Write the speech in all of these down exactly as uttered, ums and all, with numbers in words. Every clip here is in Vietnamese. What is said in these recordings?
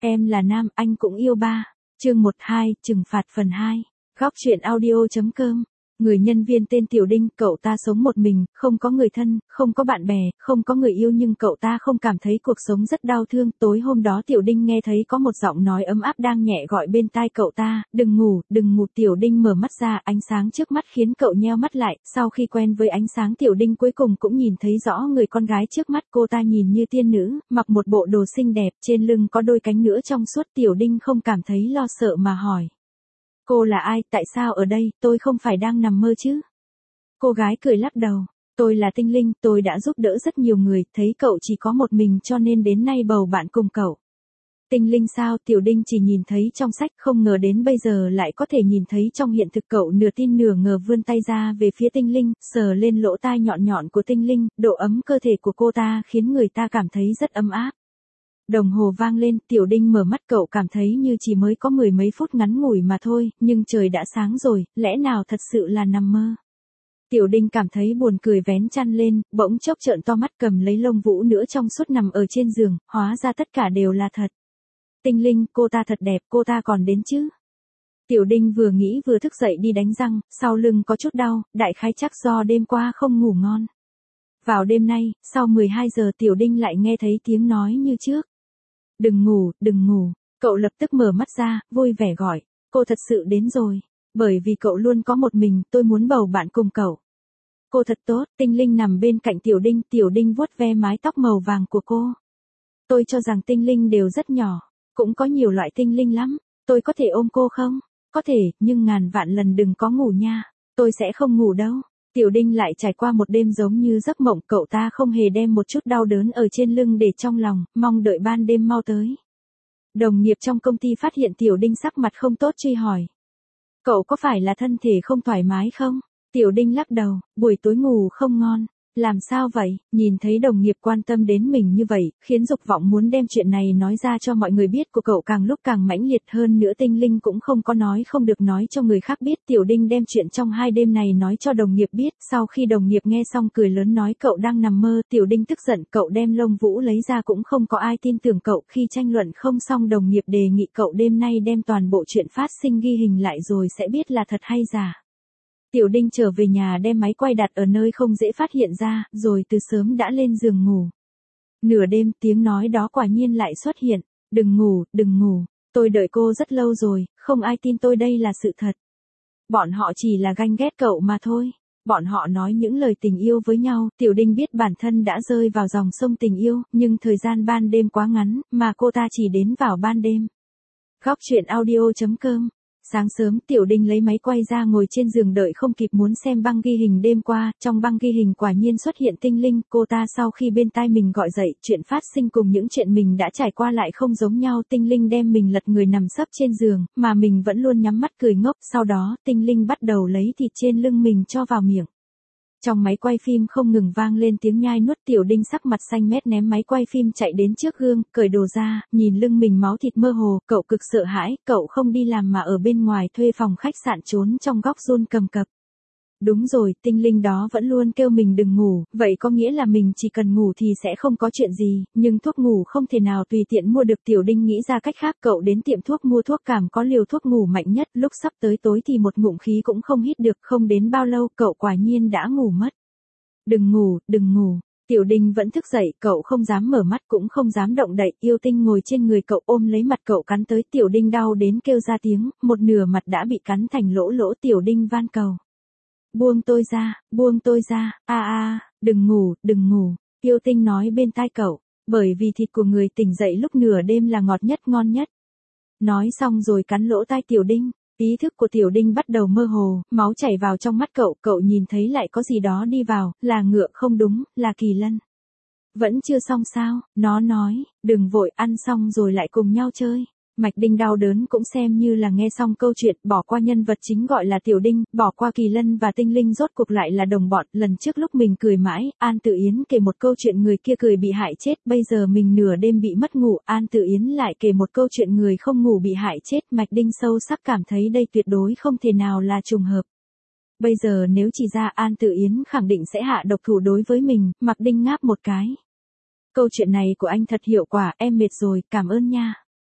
Em là nam, anh cũng yêu ba. Chương một hai, trừng phạt phần hai. Góc truyện audio.com. Người nhân viên tên Tiểu Đinh, cậu ta sống một mình, không có người thân, không có bạn bè, không có người yêu, nhưng cậu ta không cảm thấy cuộc sống rất đau thương. Tối hôm đó Tiểu Đinh nghe thấy có một giọng nói ấm áp đang nhẹ gọi bên tai cậu ta, đừng ngủ, đừng ngủ. Tiểu Đinh mở mắt ra, ánh sáng trước mắt khiến cậu nheo mắt lại. Sau khi quen với ánh sáng, Tiểu Đinh cuối cùng cũng nhìn thấy rõ người con gái trước mắt. Cô ta nhìn như tiên nữ, mặc một bộ đồ xinh đẹp, trên lưng có đôi cánh nữa trong suốt. Tiểu Đinh không cảm thấy lo sợ mà hỏi: cô là ai, tại sao ở đây, tôi không phải đang nằm mơ chứ? Cô gái cười lắc đầu: tôi là Tinh Linh, tôi đã giúp đỡ rất nhiều người, thấy cậu chỉ có một mình cho nên đến nay bầu bạn cùng cậu. Tinh Linh sao? Tiểu Đinh chỉ nhìn thấy trong sách, không ngờ đến bây giờ lại có thể nhìn thấy trong hiện thực. Cậu nửa tin nửa ngờ vươn tay ra về phía Tinh Linh, sờ lên lỗ tai nhọn nhọn của Tinh Linh, độ ấm cơ thể của cô ta khiến người ta cảm thấy rất ấm áp. Đồng hồ vang lên, Tiểu Đinh mở mắt, cậu cảm thấy như chỉ mới có mười mấy phút ngắn ngủi mà thôi, nhưng trời đã sáng rồi, lẽ nào thật sự là nằm mơ? Tiểu Đinh cảm thấy buồn cười vén chăn lên, bỗng chốc trợn to mắt, cầm lấy lông vũ nữa trong suốt nằm ở trên giường, hóa ra tất cả đều là thật. Tinh Linh, cô ta thật đẹp, cô ta còn đến chứ? Tiểu Đinh vừa nghĩ vừa thức dậy đi đánh răng, sau lưng có chút đau, đại khái chắc do đêm qua không ngủ ngon. Vào đêm nay, sau mười hai giờ Tiểu Đinh lại nghe thấy tiếng nói như trước. Đừng ngủ, đừng ngủ. Cậu lập tức mở mắt ra, vui vẻ gọi: cô thật sự đến rồi. Bởi vì cậu luôn có một mình, tôi muốn bầu bạn cùng cậu. Cô thật tốt. Tinh Linh nằm bên cạnh Tiểu Đinh, Tiểu Đinh vuốt ve mái tóc màu vàng của cô. Tôi cho rằng tinh linh đều rất nhỏ, cũng có nhiều loại tinh linh lắm. Tôi có thể ôm cô không? Có thể, nhưng ngàn vạn lần đừng có ngủ nha. Tôi sẽ không ngủ đâu. Tiểu Đinh lại trải qua một đêm giống như giấc mộng, cậu ta không hề đem một chút đau đớn ở trên lưng để trong lòng, mong đợi ban đêm mau tới. Đồng nghiệp trong công ty phát hiện Tiểu Đinh sắc mặt không tốt truy hỏi: cậu có phải là thân thể không thoải mái không? Tiểu Đinh lắc đầu: buổi tối ngủ không ngon. Làm sao vậy? Nhìn thấy đồng nghiệp quan tâm đến mình như vậy, khiến dục vọng muốn đem chuyện này nói ra cho mọi người biết của cậu càng lúc càng mãnh liệt hơn nữa. Tinh Linh cũng không có nói không được nói cho người khác biết. Tiểu Đinh đem chuyện trong hai đêm này nói cho đồng nghiệp biết, sau khi đồng nghiệp nghe xong cười lớn nói cậu đang nằm mơ. Tiểu Đinh tức giận, cậu đem lông vũ lấy ra cũng không có ai tin tưởng cậu. Khi tranh luận không xong, đồng nghiệp đề nghị cậu đêm nay đem toàn bộ chuyện phát sinh ghi hình lại rồi sẽ biết là thật hay giả. Tiểu Đinh trở về nhà đem máy quay đặt ở nơi không dễ phát hiện ra, rồi từ sớm đã lên giường ngủ. Nửa đêm, tiếng nói đó quả nhiên lại xuất hiện: đừng ngủ, đừng ngủ, tôi đợi cô rất lâu rồi, không ai tin tôi, đây là sự thật. Bọn họ chỉ là ganh ghét cậu mà thôi. Bọn họ nói những lời tình yêu với nhau. Tiểu Đinh biết bản thân đã rơi vào dòng sông tình yêu, nhưng thời gian ban đêm quá ngắn, mà cô ta chỉ đến vào ban đêm. Góc truyện audio.com. Sáng sớm, Tiểu Đinh lấy máy quay ra ngồi trên giường đợi không kịp muốn xem băng ghi hình đêm qua. Trong băng ghi hình quả nhiên xuất hiện Tinh Linh. Cô ta sau khi bên tai mình gọi dậy, chuyện phát sinh cùng những chuyện mình đã trải qua lại không giống nhau. Tinh Linh đem mình lật người nằm sấp trên giường, mà mình vẫn luôn nhắm mắt cười ngốc. Sau đó, Tinh Linh bắt đầu lấy thịt trên lưng mình cho vào miệng. Trong máy quay phim không ngừng vang lên tiếng nhai nuốt. Tiểu Đinh sắc mặt xanh mét ném máy quay phim chạy đến trước gương, cởi đồ ra, nhìn lưng mình máu thịt mơ hồ, cậu cực sợ hãi. Cậu không đi làm mà ở bên ngoài thuê phòng khách sạn trốn trong góc run cầm cập. Đúng rồi, Tinh Linh đó vẫn luôn kêu mình đừng ngủ, vậy có nghĩa là mình chỉ cần ngủ thì sẽ không có chuyện gì, nhưng thuốc ngủ không thể nào tùy tiện mua được. Tiểu Đinh nghĩ ra cách khác, cậu đến tiệm thuốc mua thuốc cảm có liều thuốc ngủ mạnh nhất. Lúc sắp tới tối thì một ngụm khí cũng không hít được, không đến bao lâu cậu quả nhiên đã ngủ mất. Đừng ngủ, đừng ngủ. Tiểu Đinh vẫn thức dậy, cậu không dám mở mắt cũng không dám động đậy. Yêu Tinh ngồi trên người cậu ôm lấy mặt cậu cắn tới. Tiểu Đinh đau đến kêu ra tiếng, một nửa mặt đã bị cắn thành lỗ lỗ. Tiểu Đinh van cầu: buông tôi ra, buông tôi ra, a a, đừng ngủ, đừng ngủ. Yêu Tinh nói bên tai cậu: bởi vì thịt của người tỉnh dậy lúc nửa đêm là ngọt nhất, ngon nhất. Nói xong rồi cắn lỗ tai Tiểu Đinh. Ý thức của Tiểu Đinh bắt đầu mơ hồ, máu chảy vào trong mắt cậu, cậu nhìn thấy lại có gì đó đi vào, là ngựa không đúng, là Kỳ Lân. Vẫn chưa xong sao? Nó nói: đừng vội, ăn xong rồi lại cùng nhau chơi. Mạch Đinh đau đớn cũng xem như là nghe xong câu chuyện, bỏ qua nhân vật chính gọi là Tiểu Đinh, bỏ qua Kỳ Lân và Tinh Linh, rốt cuộc lại là đồng bọn. Lần trước lúc mình cười mãi, An Tử Yến kể một câu chuyện người kia cười bị hại chết, bây giờ mình nửa đêm bị mất ngủ, An Tử Yến lại kể một câu chuyện người không ngủ bị hại chết. Mạch Đinh sâu sắc cảm thấy đây tuyệt đối không thể nào là trùng hợp. Bây giờ nếu chỉ ra, An Tử Yến khẳng định sẽ hạ độc thủ đối với mình. Mạch Đinh ngáp một cái. Câu chuyện này của anh thật hiệu quả, em mệt rồi, cảm ơn nha.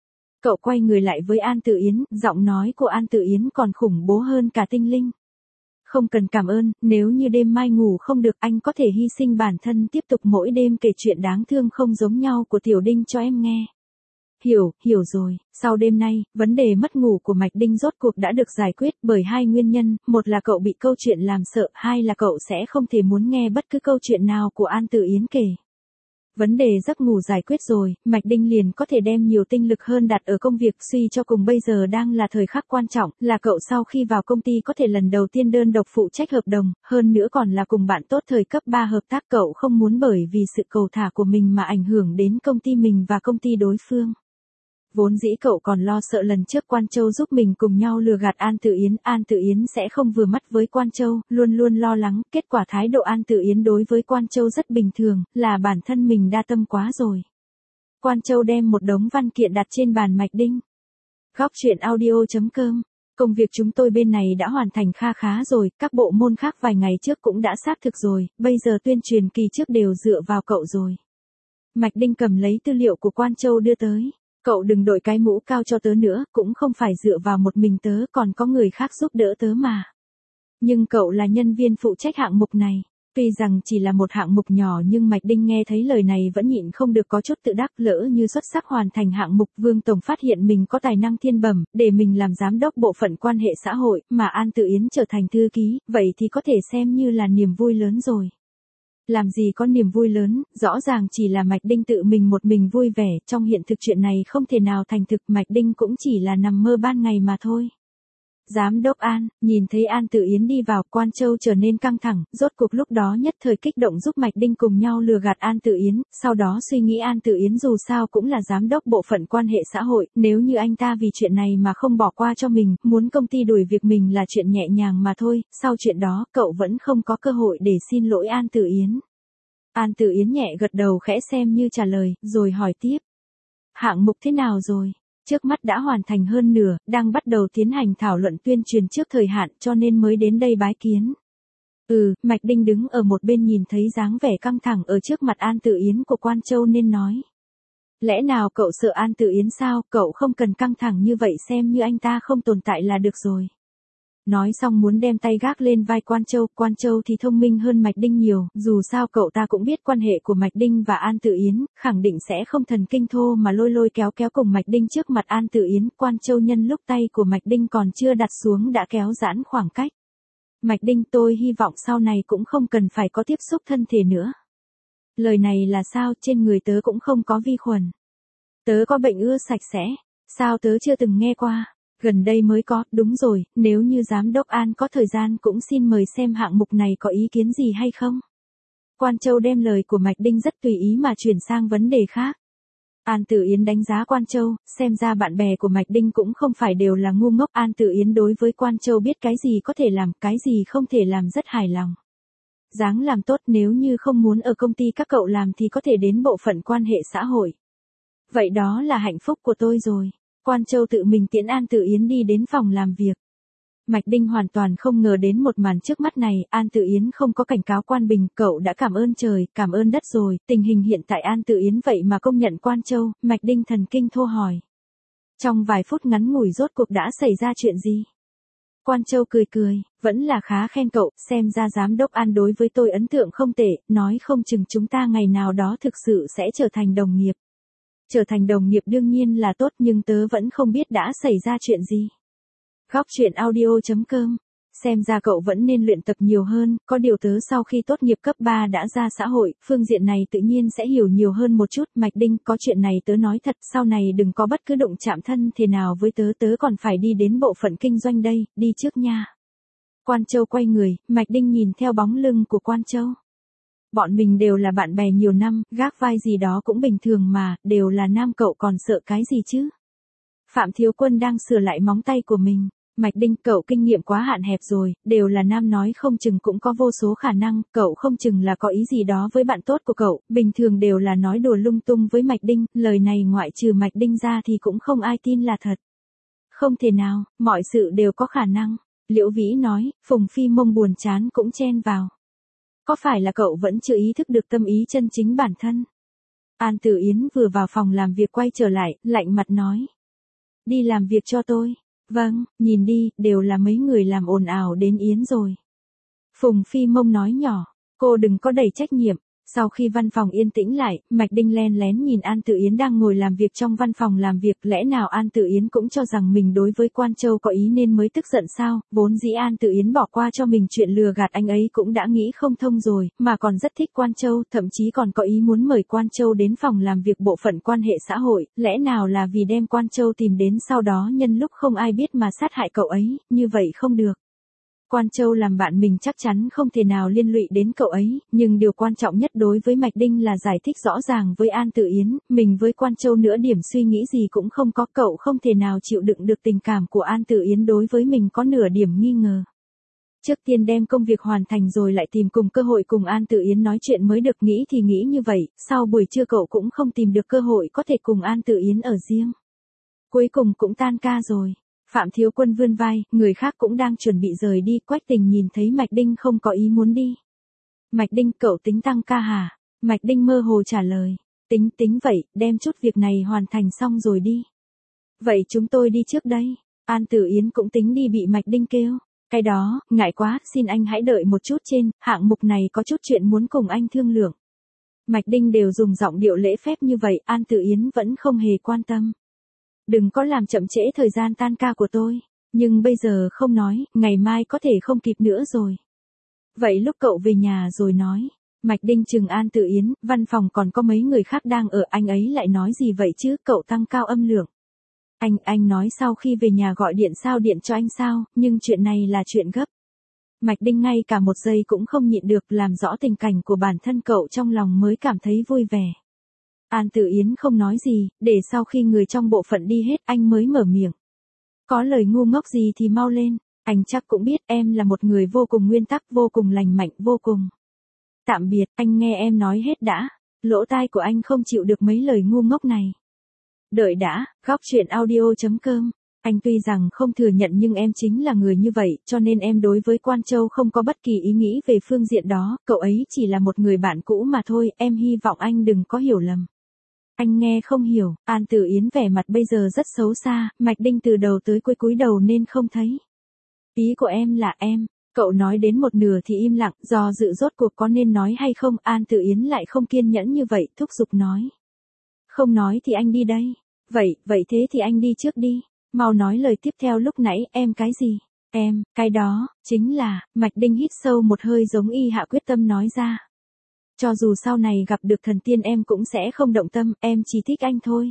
Cậu quay người lại với An Tử Yến, giọng nói của An Tử Yến còn khủng bố hơn cả tinh linh. Không cần cảm ơn, nếu như đêm mai ngủ không được anh có thể hy sinh bản thân tiếp tục mỗi đêm kể chuyện đáng thương không giống nhau của Tiểu Đinh cho em nghe. Hiểu, hiểu rồi, sau đêm nay, vấn đề mất ngủ của Mạch Đinh rốt cuộc đã được giải quyết bởi hai nguyên nhân, một là cậu bị câu chuyện làm sợ, hai là cậu sẽ không thể muốn nghe bất cứ câu chuyện nào của An Tử Yến kể. Vấn đề giấc ngủ giải quyết rồi, Mạch Đinh liền có thể đem nhiều tinh lực hơn đặt ở công việc, suy cho cùng bây giờ đang là thời khắc quan trọng, là cậu sau khi vào công ty có thể lần đầu tiên đơn độc phụ trách hợp đồng, hơn nữa còn là cùng bạn tốt thời cấp ba hợp tác, cậu không muốn bởi vì sự cầu thả của mình mà ảnh hưởng đến công ty mình và công ty đối phương. Vốn dĩ cậu còn lo sợ lần trước Quan Châu giúp mình cùng nhau lừa gạt An Tử Yến, An Tử Yến sẽ không vừa mắt với Quan Châu, luôn luôn lo lắng, kết quả thái độ An Tử Yến đối với Quan Châu rất bình thường, là bản thân mình đa tâm quá rồi. Quan Châu đem một đống văn kiện đặt trên bàn Mạch Đinh. Góc truyện audio chấm com. Công việc chúng tôi bên này đã hoàn thành kha khá rồi, các bộ môn khác vài ngày trước cũng đã xác thực rồi, bây giờ tuyên truyền kỳ trước đều dựa vào cậu rồi. Mạch Đinh cầm lấy tư liệu của Quan Châu đưa tới. Cậu đừng đội cái mũ cao cho tớ nữa, cũng không phải dựa vào một mình tớ, còn có người khác giúp đỡ tớ mà. Nhưng cậu là nhân viên phụ trách hạng mục này. Tuy rằng chỉ là một hạng mục nhỏ nhưng Mạch Đinh nghe thấy lời này vẫn nhịn không được có chút tự đắc, lỡ như xuất sắc hoàn thành hạng mục, Vương Tổng phát hiện mình có tài năng thiên bẩm, để mình làm giám đốc bộ phận quan hệ xã hội, mà An Tử Yến trở thành thư ký, vậy thì có thể xem như là niềm vui lớn rồi. Làm gì có niềm vui lớn, rõ ràng chỉ là Mạch Đinh tự mình một mình vui vẻ, trong hiện thực chuyện này không thể nào thành thực, Mạch Đinh cũng chỉ là nằm mơ ban ngày mà thôi. Giám đốc An, nhìn thấy An Tử Yến đi vào, Quan Châu trở nên căng thẳng, rốt cuộc lúc đó nhất thời kích động giúp Mạch Đinh cùng nhau lừa gạt An Tử Yến, sau đó suy nghĩ An Tử Yến dù sao cũng là giám đốc bộ phận quan hệ xã hội, nếu như anh ta vì chuyện này mà không bỏ qua cho mình, muốn công ty đuổi việc mình là chuyện nhẹ nhàng mà thôi, sau chuyện đó, cậu vẫn không có cơ hội để xin lỗi An Tử Yến. An Tử Yến nhẹ gật đầu khẽ xem như trả lời, rồi hỏi tiếp. Hạng mục thế nào rồi? Trước mắt đã hoàn thành hơn nửa, đang bắt đầu tiến hành thảo luận tuyên truyền trước thời hạn cho nên mới đến đây bái kiến. Ừ, Mạch Đinh đứng ở một bên nhìn thấy dáng vẻ căng thẳng ở trước mặt An Tử Yến của Quan Châu nên nói. Lẽ nào cậu sợ An Tử Yến sao, cậu không cần căng thẳng như vậy, xem như anh ta không tồn tại là được rồi. Nói xong muốn đem tay gác lên vai Quan Châu, Quan Châu thì thông minh hơn Mạch Đinh nhiều, dù sao cậu ta cũng biết quan hệ của Mạch Đinh và An Tử Yến, khẳng định sẽ không thần kinh thô mà lôi lôi kéo kéo cùng Mạch Đinh trước mặt An Tử Yến, Quan Châu nhân lúc tay của Mạch Đinh còn chưa đặt xuống đã kéo giãn khoảng cách. Mạch Đinh, tôi hy vọng sau này cũng không cần phải có tiếp xúc thân thể nữa. Lời này là sao, trên người tớ cũng không có vi khuẩn. Tớ có bệnh ưa sạch sẽ, sao tớ chưa từng nghe qua. Gần đây mới có, đúng rồi, nếu như giám đốc An có thời gian cũng xin mời xem hạng mục này có ý kiến gì hay không. Quan Châu đem lời của Mạch Đinh rất tùy ý mà chuyển sang vấn đề khác. An Tử Yến đánh giá Quan Châu, xem ra bạn bè của Mạch Đinh cũng không phải đều là ngu ngốc. An Tử Yến đối với Quan Châu biết cái gì có thể làm, cái gì không thể làm rất hài lòng. Dáng làm tốt, nếu như không muốn ở công ty các cậu làm thì có thể đến bộ phận quan hệ xã hội. Vậy đó là hạnh phúc của tôi rồi. Quan Châu tự mình tiễn An Tử Yến đi đến phòng làm việc. Mạch Đinh hoàn toàn không ngờ đến một màn trước mắt này, An Tử Yến không có cảnh cáo Quan Bình, cậu đã cảm ơn trời, cảm ơn đất rồi, tình hình hiện tại An Tử Yến vậy mà công nhận Quan Châu, Mạch Đinh thần kinh thô hỏi. Trong vài phút ngắn ngủi rốt cuộc đã xảy ra chuyện gì? Quan Châu cười cười, vẫn là khá khen cậu, xem ra giám đốc An đối với tôi ấn tượng không tệ, nói không chừng chúng ta ngày nào đó thực sự sẽ trở thành đồng nghiệp. Trở thành đồng nghiệp đương nhiên là tốt nhưng tớ vẫn không biết đã xảy ra chuyện gì. Góc truyện audio chấm com. Xem ra cậu vẫn nên luyện tập nhiều hơn, có điều tớ sau khi tốt nghiệp cấp ba đã ra xã hội, phương diện này tự nhiên sẽ hiểu nhiều hơn một chút. Mạch Đinh, có chuyện này tớ nói thật, sau này đừng có bất cứ đụng chạm thân thể nào với tớ, tớ còn phải đi đến bộ phận kinh doanh đây, đi trước nha. Quan Châu quay người, Mạch Đinh nhìn theo bóng lưng của Quan Châu. Bọn mình đều là bạn bè nhiều năm, gác vai gì đó cũng bình thường mà, đều là nam cậu còn sợ cái gì chứ? Phạm Thiếu Quân đang sửa lại móng tay của mình. Mạch Đinh, cậu kinh nghiệm quá hạn hẹp rồi, đều là nam nói không chừng cũng có vô số khả năng, cậu không chừng là có ý gì đó với bạn tốt của cậu, bình thường đều là nói đùa lung tung với Mạch Đinh, lời này ngoại trừ Mạch Đinh ra thì cũng không ai tin là thật. Không thể nào, mọi sự đều có khả năng. Liễu Vĩ nói, Phùng Phi Mông buồn chán cũng chen vào. Có phải là cậu vẫn chưa ý thức được tâm ý chân chính bản thân? An Tử Yến vừa vào phòng làm việc quay trở lại, lạnh mặt nói. Đi làm việc cho tôi. Vâng, nhìn đi, đều là mấy người làm ồn ào đến Yến rồi. Phùng Phi Mông nói nhỏ, cô đừng có đẩy trách nhiệm. Sau khi văn phòng yên tĩnh lại, Mạch Đinh len lén nhìn An Tử Yến đang ngồi làm việc trong văn phòng làm việc, lẽ nào An Tử Yến cũng cho rằng mình đối với Quan Châu có ý nên mới tức giận sao, vốn dĩ An Tử Yến bỏ qua cho mình chuyện lừa gạt anh ấy cũng đã nghĩ không thông rồi, mà còn rất thích Quan Châu, thậm chí còn có ý muốn mời Quan Châu đến phòng làm việc bộ phận quan hệ xã hội, lẽ nào là vì đem Quan Châu tìm đến sau đó nhân lúc không ai biết mà sát hại cậu ấy, như vậy không được. Quan Châu làm bạn mình chắc chắn không thể nào liên lụy đến cậu ấy, nhưng điều quan trọng nhất đối với Mạch Đinh là giải thích rõ ràng với An Tử Yến, mình với Quan Châu nửa điểm suy nghĩ gì cũng không có, cậu không thể nào chịu đựng được tình cảm của An Tử Yến đối với mình có nửa điểm nghi ngờ. Trước tiên đem công việc hoàn thành rồi lại tìm cùng cơ hội cùng An Tử Yến nói chuyện mới được, nghĩ thì nghĩ như vậy, sau buổi trưa cậu cũng không tìm được cơ hội có thể cùng An Tử Yến ở riêng. Cuối cùng cũng tan ca rồi. Phạm Thiếu Quân vươn vai, người khác cũng đang chuẩn bị rời đi, Quách Tình nhìn thấy Mạch Đinh không có ý muốn đi. Mạch Đinh, cậu tính tăng ca hả? Mạch Đinh mơ hồ trả lời. Tính tính vậy, đem chút việc này hoàn thành xong rồi đi. Vậy chúng tôi đi trước đây. An Tử Yến cũng tính đi bị Mạch Đinh kêu. Cái đó, ngại quá, xin anh hãy đợi một chút, trên hạng mục này có chút chuyện muốn cùng anh thương lượng. Mạch Đinh đều dùng giọng điệu lễ phép như vậy, An Tử Yến vẫn không hề quan tâm. Đừng có làm chậm trễ thời gian tan ca của tôi. Nhưng bây giờ không nói, ngày mai có thể không kịp nữa rồi. Vậy lúc cậu về nhà rồi nói. Mạch Đinh trừng An Tử Yến, văn phòng còn có mấy người khác đang ở, anh ấy lại nói gì vậy chứ, cậu tăng cao âm lượng. Anh, anh nói sau khi về nhà gọi điện sao điện cho anh sao, nhưng chuyện này là chuyện gấp. Mạch Đinh ngay cả một giây cũng không nhịn được, làm rõ tình cảnh của bản thân cậu trong lòng mới cảm thấy vui vẻ. An Tử Yến không nói gì, để sau khi người trong bộ phận đi hết anh mới mở miệng. Có lời ngu ngốc gì thì mau lên, anh chắc cũng biết em là một người vô cùng nguyên tắc, vô cùng lành mạnh, vô cùng. Tạm biệt, anh nghe em nói hết đã, lỗ tai của anh không chịu được mấy lời ngu ngốc này. Đợi đã, góc chuyện audio chấm com. Anh tuy rằng không thừa nhận nhưng em chính là người như vậy, cho nên em đối với Quan Châu không có bất kỳ ý nghĩ về phương diện đó, cậu ấy chỉ là một người bạn cũ mà thôi, em hy vọng anh đừng có hiểu lầm. Anh nghe không hiểu, An Tử Yến vẻ mặt bây giờ rất xấu xa, Mạch Đinh từ đầu tới cuối cúi đầu nên không thấy. Ý của em là em, cậu nói đến một nửa thì im lặng, do dự rốt cuộc có nên nói hay không, An Tử Yến lại không kiên nhẫn như vậy, thúc giục nói. Không nói thì anh đi đây, vậy, vậy thế thì anh đi trước đi, mau nói lời tiếp theo lúc nãy, em cái gì, em, cái đó, chính là, Mạch Đinh hít sâu một hơi giống y hạ quyết tâm nói ra. Cho dù sau này gặp được thần tiên em cũng sẽ không động tâm, em chỉ thích anh thôi.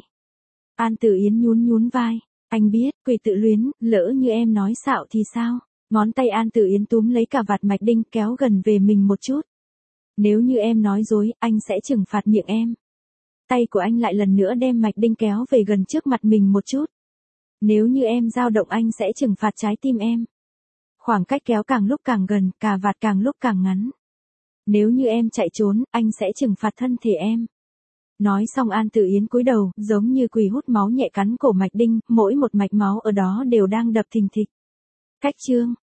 An Tử Yến nhún nhún vai, anh biết, quỷ tự luyến, lỡ như em nói xạo thì sao? Ngón tay An Tử Yến túm lấy cà vạt Mạch Đinh kéo gần về mình một chút. Nếu như em nói dối, anh sẽ trừng phạt miệng em. Tay của anh lại lần nữa đem Mạch Đinh kéo về gần trước mặt mình một chút. Nếu như em dao động anh sẽ trừng phạt trái tim em. Khoảng cách kéo càng lúc càng gần, cà vạt càng lúc càng ngắn. Nếu như em chạy trốn, anh sẽ trừng phạt thân thể em. Nói xong An Tử Yến cúi đầu, giống như quỷ hút máu nhẹ cắn cổ Mạch Đinh, mỗi một mạch máu ở đó đều đang đập thình thịch. Cách chương